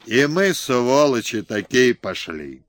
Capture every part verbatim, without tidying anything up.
И мы, сволочи, такие пошли.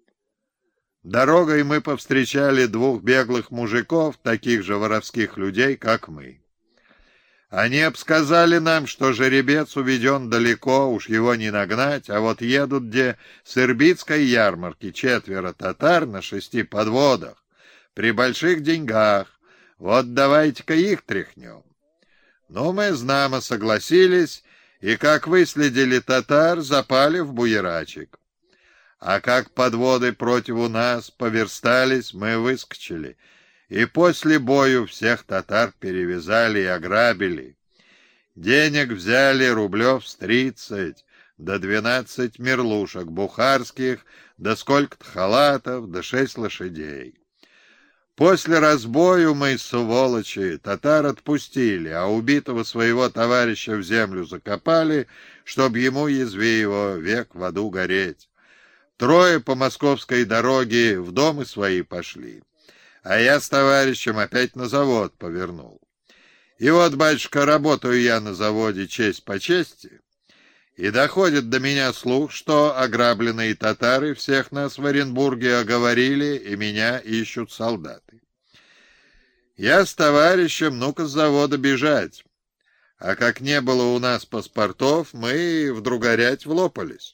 Дорогой мы повстречали двух беглых мужиков, таких же воровских людей, как мы. Они обсказали нам, что жеребец уведен далеко, уж его не нагнать, а вот едут где с Ирбитской ярмарки четверо татар на шести подводах, при больших деньгах. Вот давайте-ка их тряхнем. Но мы знамо согласились, и, как выследили татар, запали в буерачек. А как подводы против нас поверстались, мы выскочили, и после бою всех татар перевязали и ограбили. Денег взяли рублев с тридцать, до двенадцать мерлушек бухарских, да сколько-то халатов, да шесть лошадей. После разбою мы, сволочи, татар отпустили, а убитого своего товарища в землю закопали, чтоб ему, язви его, век в аду гореть. Трое по московской дороге в дома свои пошли, а я с товарищем опять на завод повернул. И вот, батюшка, работаю я на заводе честь по чести, и доходит до меня слух, что ограбленные татары всех нас в Оренбурге оговорили, и меня ищут солдаты. Я с товарищем, ну-ка, с завода бежать, а как не было у нас паспортов, мы вдруг горять влопались.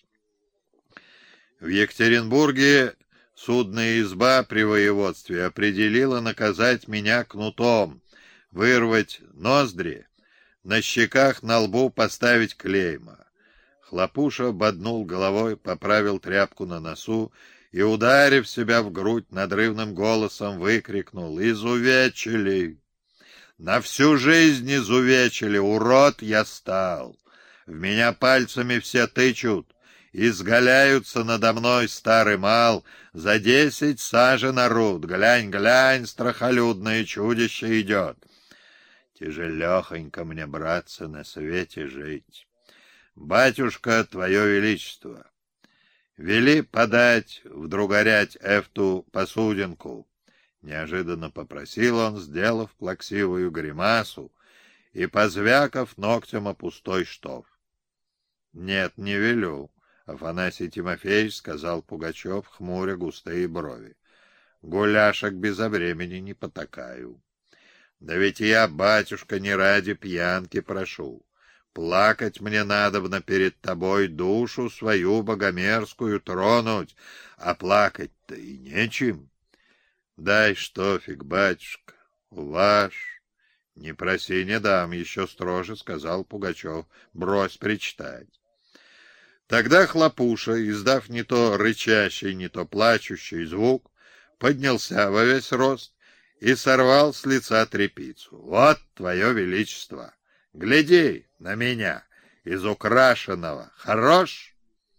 В Екатеринбурге судная изба при воеводстве определила наказать меня кнутом, вырвать ноздри, на щеках, на лбу поставить клейма. Хлопуша боднул головой, поправил тряпку на носу и, ударив себя в грудь, надрывным голосом выкрикнул: «Изувечили! На всю жизнь изувечили! Урод я стал! В меня пальцами все тычут, изгаляются надо мной, старый мал, за десять сажен орут. Глянь, глянь, страхолюдное чудище идет! Тяжелехонько мне, братцы, на свете жить. Батюшка, твое величество, вели подать в Другорять эфту посудинку». Неожиданно попросил он, сделав плаксивую гримасу и позвякав ногтем о пустой штоф. «Нет, не велю», — Афанасий Тимофеевич сказал Пугачев, хмуря густые брови. «Гуляшек безо времени не потакаю. Да ведь я, батюшка, не ради пьянки прошу. Плакать мне надобно перед тобой, душу свою богомерзкую тронуть, а плакать-то и нечем. Дай штофик, батюшка, ваш. Не проси, не дам, еще строже сказал Пугачев. Брось причитать». Тогда Хлопуша, издав не то рычащий, не то плачущий звук, поднялся во весь рост и сорвал с лица тряпицу. «Вот, твое величество, гляди на меня, из украшенного, хорош?»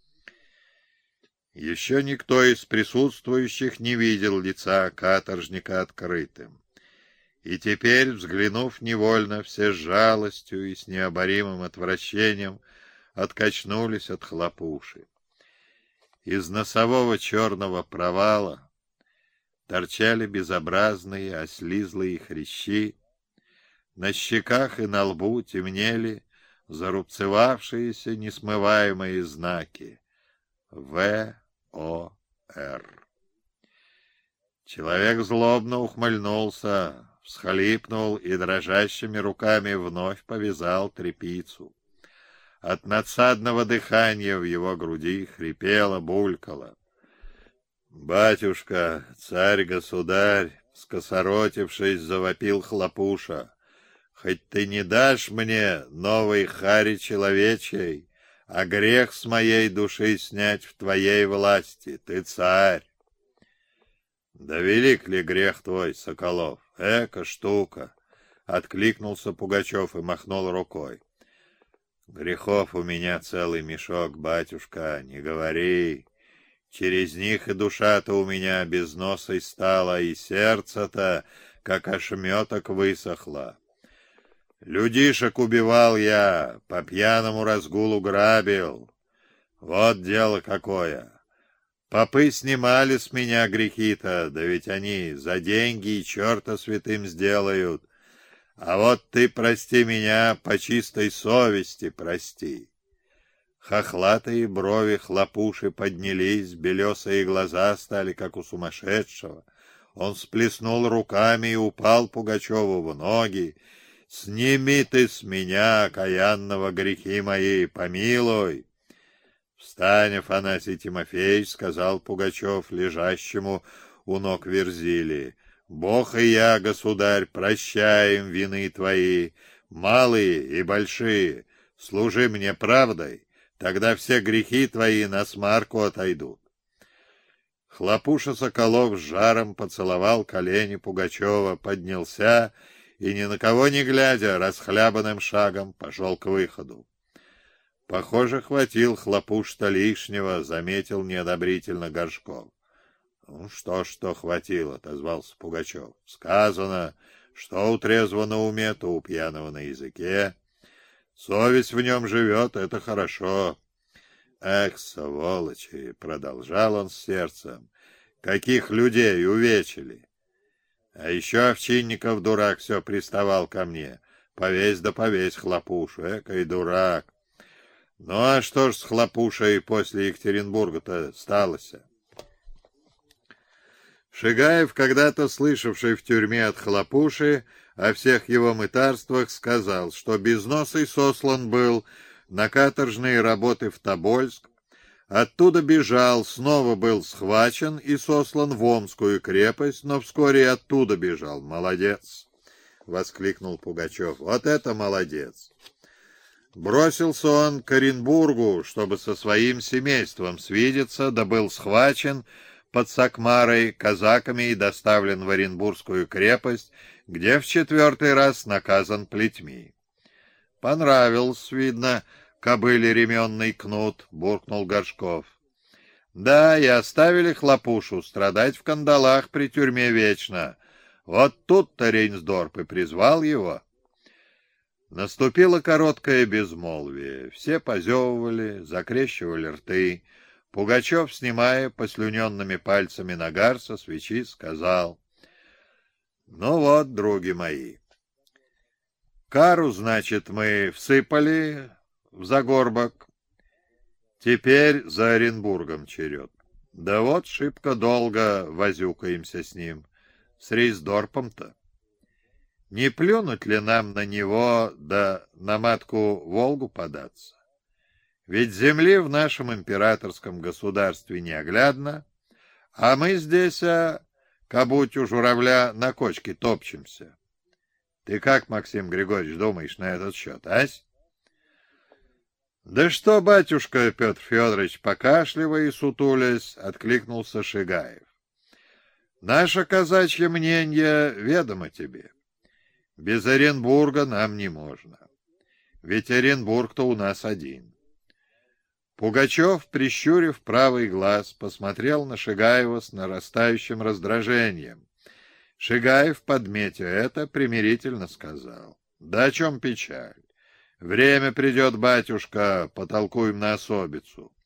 Еще никто из присутствующих не видел лица каторжника открытым. И теперь, взглянув невольно, все с жалостью и с необоримым отвращением откачнулись от Хлопуши. Из носового черного провала торчали безобразные ослизлые хрящи, на щеках и на лбу темнели зарубцевавшиеся несмываемые знаки В О Р. Человек злобно ухмыльнулся, всхлипнул и дрожащими руками вновь повязал тряпицу. От надсадного дыхания в его груди хрипело, булькало. «Батюшка, царь-государь!» — скосоротившись, завопил Хлопуша. «Хоть ты не дашь мне новой хари человечей, а грех с моей души снять в твоей власти, ты царь!» «Да велик ли грех твой, Соколов? Эка штука!» — откликнулся Пугачев и махнул рукой. «Грехов у меня целый мешок, батюшка, не говори. Через них и душа-то у меня без носа стала, и сердце-то, как ошметок, высохло. Людишек убивал я, по пьяному разгулу грабил. Вот дело какое. Попы снимали с меня грехи-то, да ведь они за деньги и черта святым сделают. А вот ты прости меня, по чистой совести прости. Хохлатые брови Хлопуши поднялись, белесые глаза стали, как у сумасшедшего. Он сплеснул руками и упал Пугачеву в ноги. «Сними ты с меня, окаянного, грехи мои, помилуй!» «Встань, Афанасий Тимофеевич», — сказал Пугачев лежащему у ног Верзилии. «Бог и я, государь, прощаем вины твои, малые и большие. Служи мне правдой, тогда все грехи твои на смарку отойдут». Хлопуша Соколов с жаром поцеловал колени Пугачева, поднялся и, ни на кого не глядя, расхлябанным шагом пошел к выходу. «Похоже, хватил Хлопуш-то лишнего», — заметил неодобрительно Горшков. «Ну, что, что хватило», — отозвался Пугачев. «Сказано, что у трезвого на уме, то у пьяного на языке. Совесть в нем живет, это хорошо». «Эх, сволочи!» — продолжал он с сердцем. «Каких людей увечили! А еще Овчинников, дурак, все приставал ко мне. Повесь да повесь Хлопушу, экой дурак! Ну а что ж с Хлопушей после Екатеринбурга-то сталося?» Шигаев, когда-то слышавший в тюрьме от Хлопуши о всех его мытарствах, сказал, что Безносый сослан был на каторжные работы в Тобольск, оттуда бежал, снова был схвачен и сослан в Омскую крепость, но вскоре оттуда бежал. «Молодец!» — воскликнул Пугачев. «Вот это молодец!» Бросился он к Оренбургу, чтобы со своим семейством свидеться, да был схвачен под Сакмарой казаками и доставлен в Оренбургскую крепость, где в четвертый раз наказан плетьми. «Понравился, видно, кобыле ременный кнут», — буркнул Горшков. «Да, и оставили Хлопушу страдать в кандалах при тюрьме вечно. Вот тут-то Рейнсдорф и призвал его». Наступило короткое безмолвие. Все позевывали, закрещивали рты. Пугачев, снимая послюненными пальцами нагар со свечи, сказал: «Ну вот, други мои, кару, значит, мы всыпали в загорбок. Теперь за Оренбургом черед. Да вот шибко долго возюкаемся с ним, с Рейнсдорфом-то. Не плюнуть ли нам на него, да на матку Волгу податься? Ведь земли в нашем императорском государстве неоглядно, а мы здесь, а, кабуть у журавля, на кочке топчемся. Ты как, Максим Григорьевич, думаешь на этот счет, ась?» «Да что, батюшка», — Петр Федорович, покашливая и сутулясь, откликнулся Шигаев. «Наше казачье мнение ведомо тебе. Без Оренбурга нам не можно. Ведь Оренбург-то у нас один». Пугачев, прищурив правый глаз, посмотрел на Шигаева с нарастающим раздражением. Шигаев, подметя это, примирительно сказал: «Да о чем печаль? Время придет, батюшка, потолкуем на особицу.